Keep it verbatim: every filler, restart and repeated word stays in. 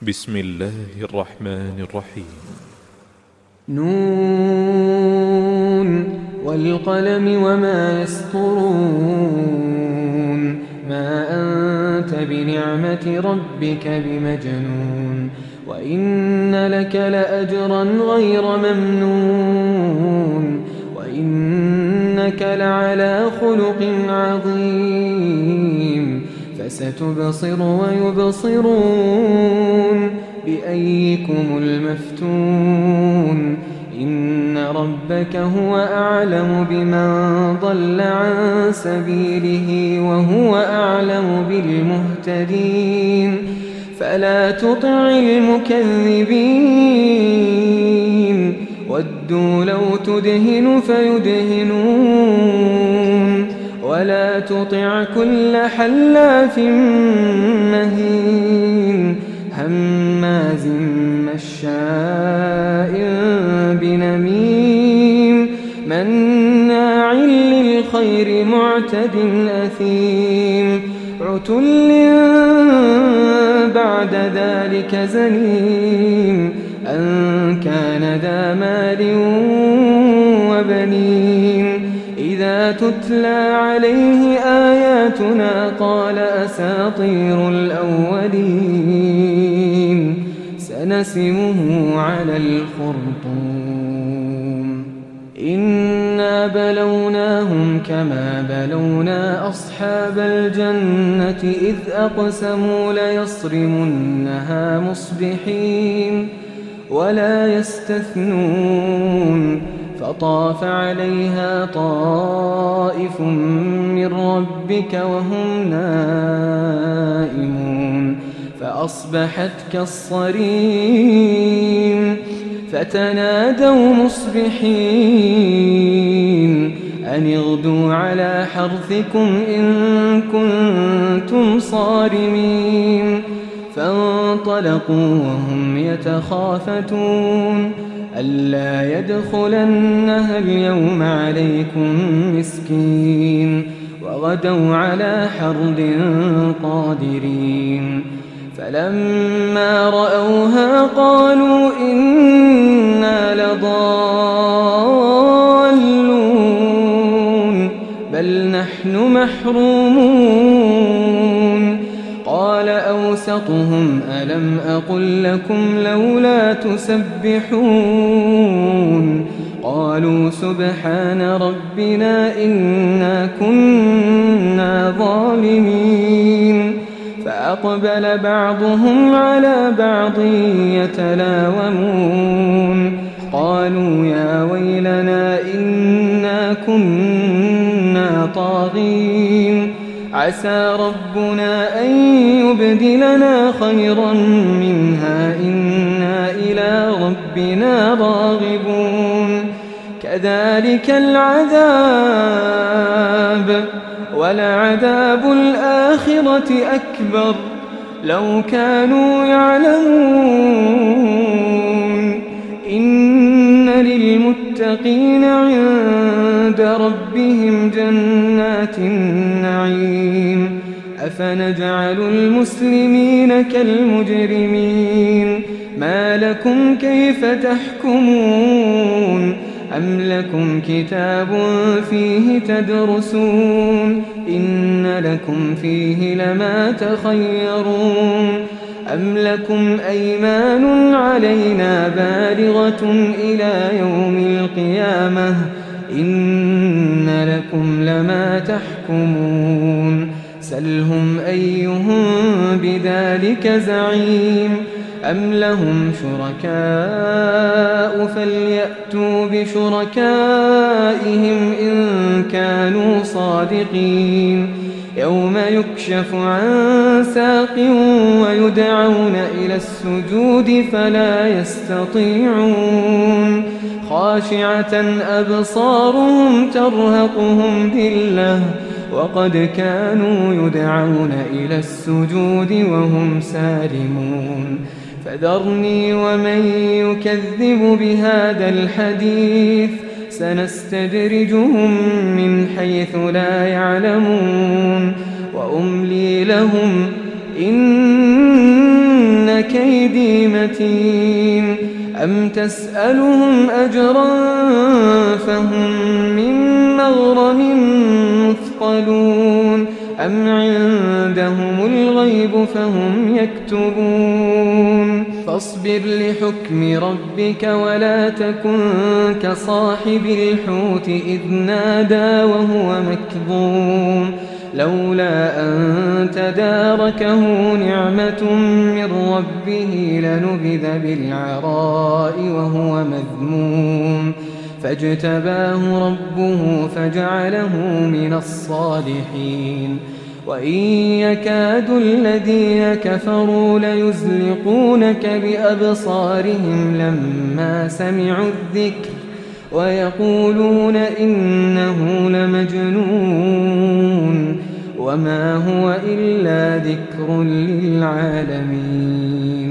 بسم الله الرحمن الرحيم. نون والقلم وما يسطرون ما أنت بنعمة ربك بمجنون وإن لك لأجرا غير ممنون وإنك لعلى خلق عظيم فستبصر ويبصرون بأيكم المفتون إن ربك هو أعلم بمن ضل عن سبيله وهو أعلم بالمهتدين فلا تطع المكذبين ودوا لو تدهن فيدهنون ولا تطع كل حلاف مهين هماز مشاء بنميم مناع للخير معتد أثيم عتل بعد ذلك زنيم أن كان ذا مال وبنين إذا تتلى عليه آياتنا قال أساطير الأولين سنسمه على الخرطوم إنا بلوناهم كما بلونا أصحاب الجنة إذ أقسموا ليصرمنها مصبحين ولا يستثنون فطاف عليها طائف من ربك وهم نائمون فأصبحت كالصريم فتنادوا مصبحين أن اغدوا على حرثكم إن كنتم صارمين فانطلقوا وهم يتخافتون ألا يدخلنها اليوم عليكم مسكين وغدوا على حرد قادرين فلما رأوها قالوا إنا لضالون بل نحن محرومون قال أوسطهم ألم أقل لكم لولا تسبحون قالوا سبحان ربنا إنا كنا ظالمين فأقبل بعضهم على بعض يتلاومون قالوا يا ويلنا إنا كنا طاغين عسى ربنا أن يبدلنا خيرا منها إنا إلى ربنا راغبون كذلك العذاب ولعذاب الآخرة أكبر لو كانوا يعلمون إن للمتقين عند ربهم جنات النعيم أفنجعل المسلمين كالمجرمين ما لكم كيف تحكمون أم لكم كتاب فيه تدرسون إن لكم فيه لما تخيرون أم لكم أيمان علينا بالغة إلى يوم القيامة إن لكم لما تحكمون سلهم أيهم بذلك زعيم أم لهم شركاء فليأتوا بشركائهم إن كانوا صادقين يوم يكشف عن ساق ويدعون إلى السجود فلا يستطيعون خاشعة أبصارهم ترهقهم ذلة وقد كانوا يدعون إلى السجود وهم سالمون فذرني ومن يكذب بهذا الحديث سنستدرجهم من حيث لا يعلمون وأملي لهم إن كيدي متين أم تسألهم أجرا فهم من مغرم مثقلون أم عندهم الغيب فهم يكتبون فاصبر لحكم ربك ولا تكن كصاحب الحوت إذ نادى وهو مكظوم لولا أن تداركه نعمة من ربه لنبذ بالعراء وهو مذموم فاجتباه ربه فجعله من الصالحين وإن يكاد الذين كفروا ليزلقونك بأبصارهم لما سمعوا الذكر ويقولون إنه لمجنون وما هو إلا ذكر للعالمين.